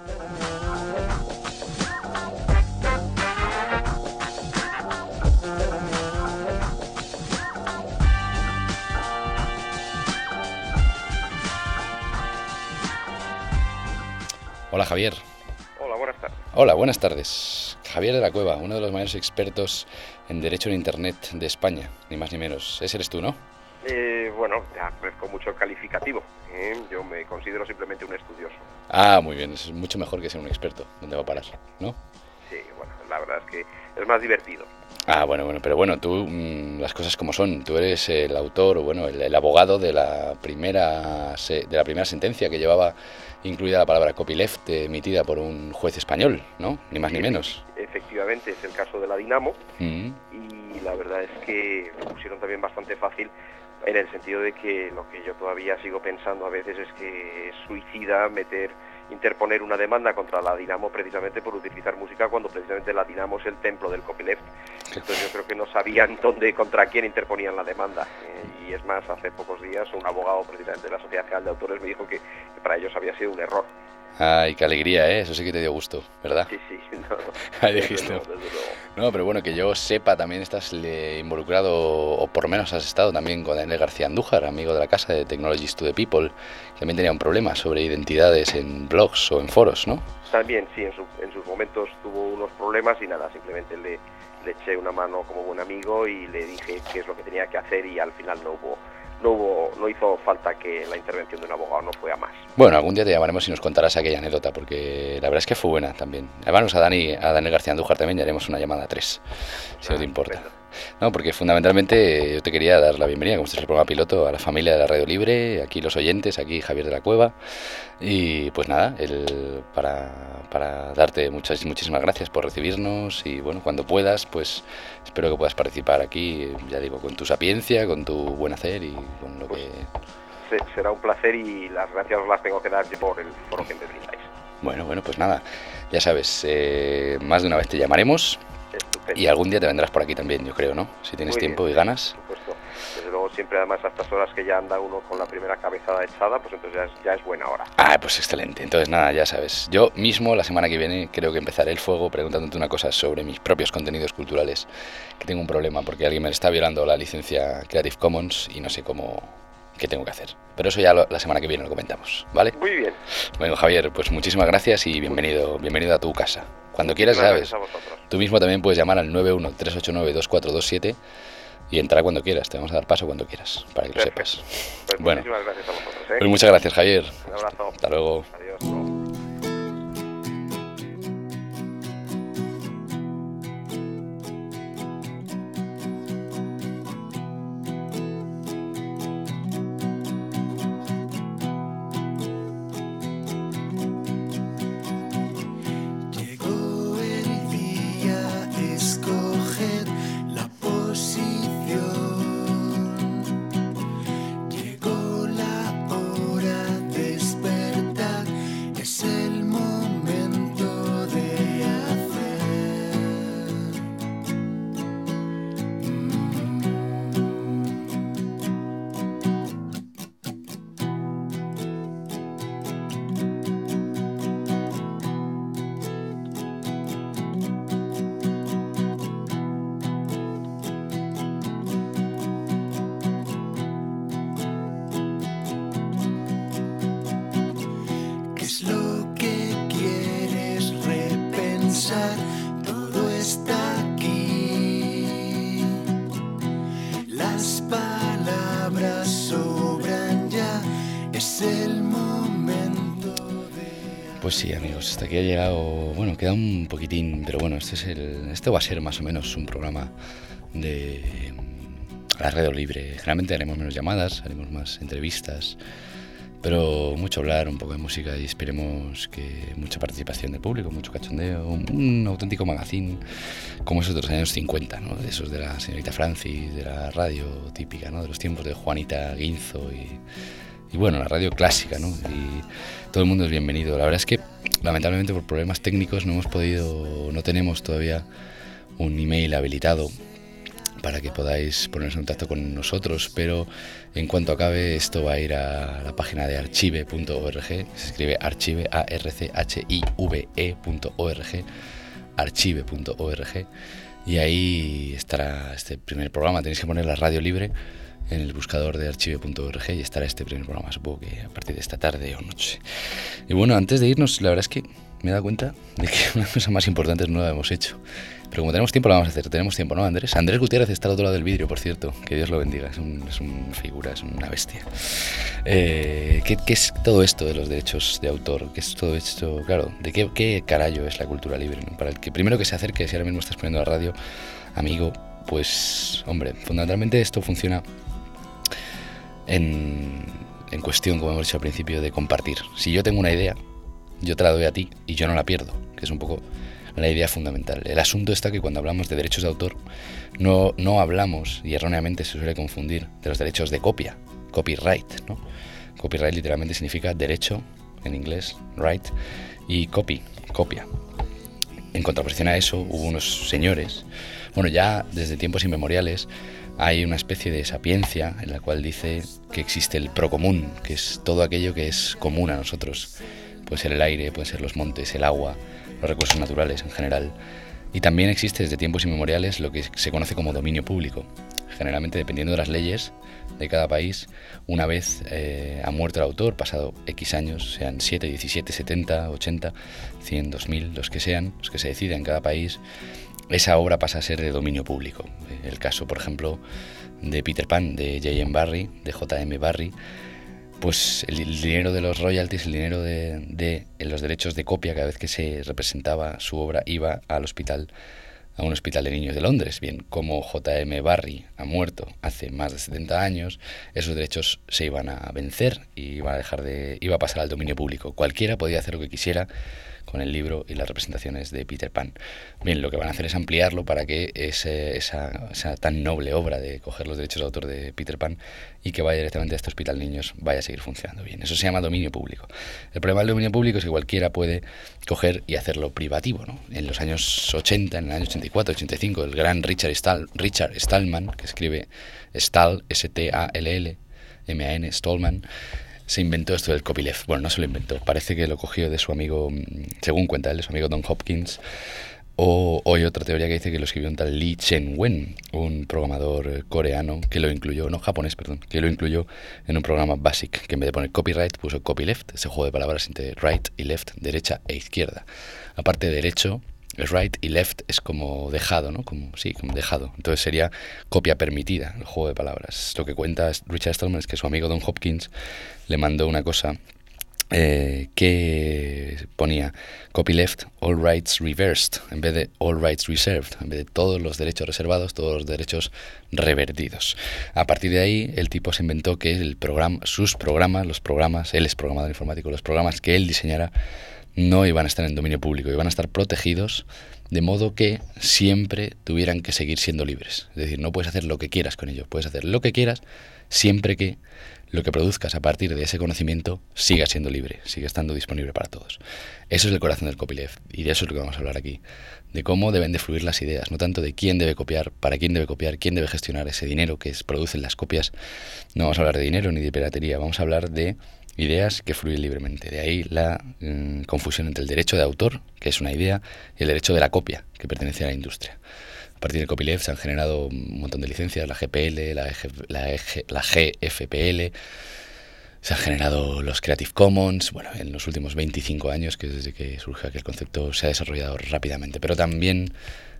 Hola, Javier. Hola, buenas tardes. Hola, buenas tardes. Javier de la Cueva, uno de los mayores expertos en Derecho en Internet de España, ni más ni menos. Ese eres tú, ¿no? Bueno, te agradezco mucho el calificativo. Yo me considero simplemente un estudioso. Ah, muy bien, es mucho mejor que ser un experto. ¿Dónde va a parar, no? Sí, bueno, la verdad es que es más divertido. Ah, bueno, pero bueno, tú, las cosas como son. Tú eres el autor, o bueno, el abogado de la primera sentencia que llevaba incluida la palabra copyleft, emitida por un juez español, ¿no? Ni más ni menos. Efectivamente, es el caso de la Dinamo. Y la verdad es que lo pusieron también bastante fácil, en el sentido de que lo que yo todavía sigo pensando a veces es que es suicida interponer una demanda contra la Dinamo precisamente por utilizar música cuando precisamente la Dinamo es el templo del copyleft. Entonces yo creo que no sabían contra quién interponían la demanda. Y es más, hace pocos días un abogado precisamente de la Sociedad General de Autores me dijo que para ellos había sido un error. Ay, qué alegría, ¿eh? Eso sí que te dio gusto, ¿verdad? Sí, no. Ahí dijiste. No, pero bueno, que yo sepa, también estás involucrado, o por lo menos has estado también con Daniel García Andújar, amigo de la casa de Technologies to the People, que también tenía un problema sobre identidades en blogs o en foros, ¿no? También, sí, en sus momentos tuvo unos problemas y nada, simplemente le eché una mano como buen amigo y le dije qué es lo que tenía que hacer y al final no hizo falta que la intervención de un abogado, no fue a más. Bueno, algún día te llamaremos y nos contarás aquella anécdota, porque la verdad es que fue buena también. Llamarnos a Daniel García Andújar también y haremos una llamada 3, si no te importa. Bueno. No, porque fundamentalmente yo te quería dar la bienvenida, como este es el programa piloto, a la familia de la Radio Libre, aquí los oyentes, aquí Javier de la Cueva, y pues nada, para darte muchísimas gracias por recibirnos y bueno, cuando puedas, pues espero que puedas participar aquí, ya digo, con tu sapiencia, con tu buen hacer y con lo que... Será un placer y las gracias os las tengo que dar por el foro que me brindáis. Bueno, pues nada, ya sabes, más de una vez te llamaremos. Estupendo. Y algún día te vendrás por aquí también, yo creo, ¿no? Si tienes tiempo y ganas. Por supuesto. Desde luego, siempre además a estas horas que ya anda uno con la primera cabezada echada, pues entonces ya es buena hora. Ah, pues excelente. Entonces nada, ya sabes. Yo mismo la semana que viene creo que empezaré el fuego preguntándote una cosa sobre mis propios contenidos culturales, que tengo un problema porque alguien me está violando la licencia Creative Commons y no sé qué tengo que hacer. Pero eso ya la semana que viene lo comentamos, ¿vale? Muy bien. Bueno, Javier, pues muchísimas gracias y bienvenido a tu casa. Cuando quieras, sabes. Tú mismo también puedes llamar al 913892427 y entrar cuando quieras. Te vamos a dar paso cuando quieras, para que lo sepas. Pues bueno, muchísimas gracias a vosotros, ¿eh? Pues muchas gracias, Javier. Un abrazo. Hasta luego. Adiós. Llegó la hora Pues sí, amigos, hasta aquí ha llegado, bueno, queda un poquitín, pero bueno, este va a ser más o menos un programa de la radio libre. Generalmente haremos menos llamadas, haremos más entrevistas, pero mucho hablar, un poco de música y esperemos que mucha participación del público, mucho cachondeo, un auténtico magazine como esos de los años 50, ¿no? De esos de la señorita Francis, de la radio típica, ¿no? De los tiempos de Juanita Guinzo y bueno, la radio clásica, ¿no? Y todo el mundo es bienvenido. La verdad es que lamentablemente por problemas técnicos no tenemos todavía un email habilitado para que podáis poneros en contacto con nosotros, pero en cuanto acabe esto va a ir a la página de archive.org, se escribe archive, archive.org, archive.org, y ahí estará este primer programa. Tenéis que poner la radio libre en el buscador de archive.org y estará este primer programa, supongo que a partir de esta tarde o noche. Y bueno, antes de irnos, la verdad es que me he dado cuenta de que una cosa más importante no la hemos hecho. Pero como tenemos tiempo, la vamos a hacer. Tenemos tiempo, ¿no, Andrés? Andrés Gutiérrez está al otro lado del vidrio, por cierto. Que Dios lo bendiga. Es una figura, es una bestia. ¿Qué es todo esto de los derechos de autor? ¿Qué es todo esto? Claro, ¿de qué carajo es la cultura libre, ¿no? Para el que primero que se acerque, si ahora mismo estás poniendo la radio, amigo, pues, hombre, fundamentalmente esto funciona en cuestión, como hemos dicho al principio, de compartir. Si yo tengo una idea, yo te la doy a ti y yo no la pierdo, que es un poco la idea fundamental. El asunto está que cuando hablamos de derechos de autor no hablamos, y erróneamente se suele confundir, de los derechos de copia, copyright, ¿no? Copyright literalmente significa derecho, en inglés, right, y copia. En contraposición a eso hubo unos señores, bueno, ya desde tiempos inmemoriales hay una especie de sapiencia en la cual dice que existe el procomún, que es todo aquello que es común a nosotros. Puede ser el aire, pueden ser los montes, el agua, los recursos naturales en general. Y también existe desde tiempos inmemoriales lo que se conoce como dominio público. Generalmente, dependiendo de las leyes de cada país, una vez ha muerto el autor, pasado X años, sean 7, 17, 70, 80, 100, 2000, los que sean, los que se decida en cada país, esa obra pasa a ser de dominio público. El caso, por ejemplo, de Peter Pan, de J.M. Barrie, de J.M. Barrie, pues el dinero de los royalties, el dinero de los derechos de copia, cada vez que se representaba su obra, iba a un hospital de niños de Londres. Bien, como J.M. Barrie ha muerto hace más de 70 años, esos derechos se iban a vencer y iba a pasar al dominio público. Cualquiera podía hacer lo que quisiera con el libro y las representaciones de Peter Pan. Bien, lo que van a hacer es ampliarlo para que esa tan noble obra de coger los derechos de autor de Peter Pan y que vaya directamente a este hospital de niños vaya a seguir funcionando bien. Eso se llama dominio público. El problema del dominio público es que cualquiera puede coger y hacerlo privativo, ¿no? En los años 80, en el año 84, 85, el gran Richard Stallman, que escribe Stall, S-T-A-L-L-M-A-N, Stallman, se inventó esto del copyleft. Bueno, no se lo inventó, parece que lo cogió de su amigo, según cuenta él, de su amigo Don Hopkins, o hay otra teoría que dice que lo escribió un tal Lee Chen-wen, un programador coreano que lo incluyó, japonés, que lo incluyó en un programa BASIC, que en vez de poner copyright puso copyleft, ese juego de palabras entre right y left, derecha e izquierda. Aparte de derecho, right y left es como dejado, ¿no? Como dejado. Entonces sería copia permitida, el juego de palabras. Lo que cuenta Richard Stallman es que su amigo Don Hopkins le mandó una cosa que ponía copyleft, all rights reversed, en vez de all rights reserved, en vez de todos los derechos reservados, todos los derechos revertidos. A partir de ahí, el tipo se inventó que él es programador informático, los programas que él diseñara no iban a estar en dominio público, iban a estar protegidos de modo que siempre tuvieran que seguir siendo libres. Es decir, no puedes hacer lo que quieras con ello, puedes hacer lo que quieras siempre que lo que produzcas a partir de ese conocimiento siga siendo libre, siga estando disponible para todos. Eso es el corazón del copyleft y de eso es lo que vamos a hablar aquí, de cómo deben de fluir las ideas, no tanto de quién debe copiar, para quién debe copiar, quién debe gestionar ese dinero que producen las copias. No vamos a hablar de dinero ni de piratería, vamos a hablar de ideas que fluyen libremente. De ahí la confusión entre el derecho de autor, que es una idea, y el derecho de la copia, que pertenece a la industria. A partir del copyleft se han generado un montón de licencias, la GPL, la GFPL, se han generado los Creative Commons. Bueno, en los últimos 25 años, que desde que surge aquel concepto, se ha desarrollado rápidamente. Pero también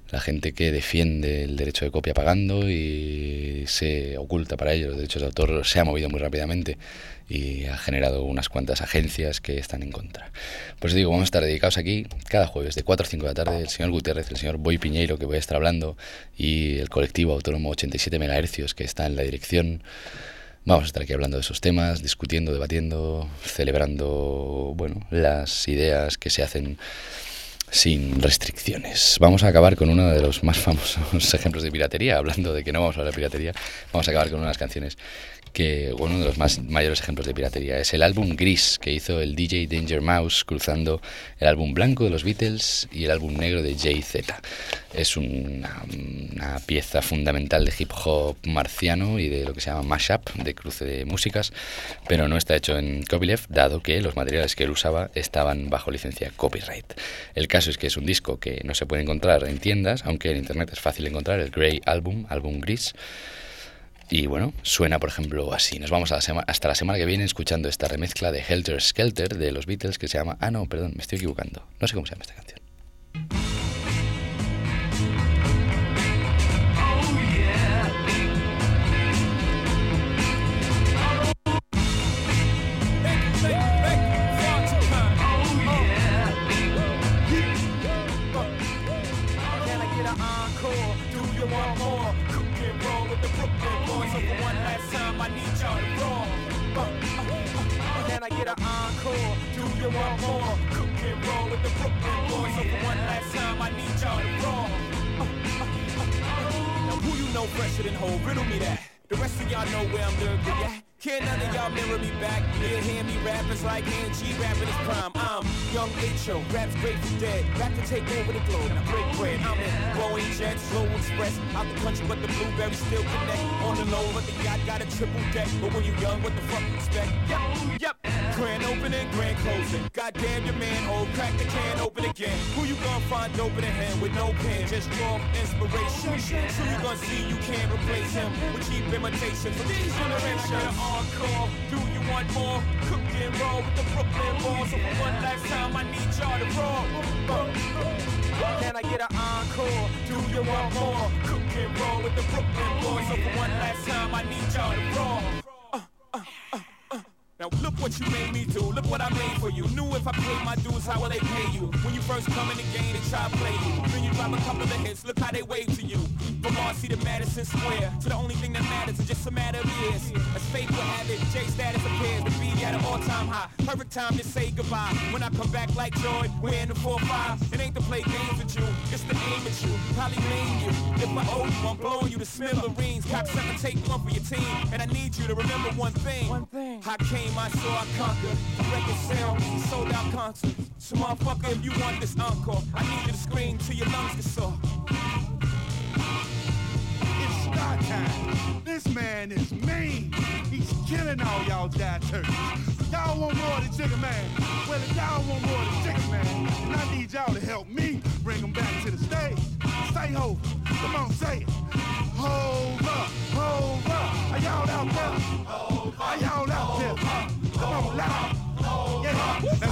la gente que defiende el derecho de copia pagando y se oculta para ello los derechos de autor se ha movido muy rápidamente y ha generado unas cuantas agencias que están en contra. Pues digo, vamos a estar dedicados aquí cada jueves de 4 a 5 de la tarde, el señor Gutiérrez, el señor Boy Piñeiro, que voy a estar hablando, y el colectivo autónomo 87 MHz, que está en la dirección. Vamos a estar aquí hablando de esos temas, discutiendo, debatiendo, celebrando, bueno, las ideas que se hacen sin restricciones. Vamos a acabar con uno de los más famosos ejemplos de piratería, hablando de que no vamos a hablar de piratería. Vamos a acabar con unas canciones que, bueno, uno de los mayores ejemplos de piratería es el álbum Gris que hizo el DJ Danger Mouse cruzando el álbum blanco de los Beatles y el álbum negro de Jay-Z. Es una pieza fundamental de hip hop marciano y de lo que se llama mashup, de cruce de músicas, pero no está hecho en copyleft, dado que los materiales que él usaba estaban bajo licencia copyright. El caso es que es un disco que no se puede encontrar en tiendas, aunque en internet es fácil encontrar el Grey Album, álbum Gris. Y bueno, suena por ejemplo así. Nos vamos hasta la semana que viene escuchando esta remezcla de Helter Skelter de los Beatles que se llama... Ah, no, perdón, me estoy equivocando. No sé cómo se llama esta canción. Fresher than whole, riddle me that. The rest of y'all know where I'm lurking, yeah? Can't none of y'all mirror me back. Yeah, hear me rap, it's like N G rapping his prime. I'm Young H.O., rap's Grateful Dead. Back to take over the globe, now break bread. I'm in Boeing Jets, Slow Express. Out the country, but the blueberries still connect. On the low, but the yacht got a triple deck. But when you young, what the fuck you expect? Yep. Grand opening, grand closing. Goddamn your manhole, crack the can open again. Who you gonna find open a hand with no pen? Just draw inspiration. So you gonna see you can't replace him with cheap imitations for these generations. Encore, do you want more? Cook and roll with the Brooklyn Balls. So for one last time, I need y'all to roll. Can I get an encore? Do you want more? Cook and roll with the Brooklyn Boys. So for one last time, I need y'all to roll. Now look what you made me do, look what I made for you. Knew if I paid my dues, how will they pay you? When you first come in the game, they try to play you. Then you drop a couple of hits, look how they wave to you. From Marcy to Madison Square, to the only thing that matters is just a matter of years. As fate will have it, J status appears to be at an all-time high. Perfect time to say goodbye. When I come back like Joy, we're in the 4-5. It ain't to play games with you, it's to aim at you. Probably name you. If I owe you, I'm blowing you to smithereens. Cocksucker, take one for your team. And I need you to remember one thing. I came, I saw, I conquered. The record sale, sold out concerts. So motherfucker, if you want this encore, I need you to scream till your lungs get sore. It's star time. This man is mean. He's killing all y'all die turkeys. Y'all want more than Chicken Man? Well, if y'all want more than Chicken Man, then I need y'all to help me bring them back to the stage. Say ho. Come on, say it. Hold up, hold up. Are y'all out there? Are y'all out there? Come on, loud. Yeah. Now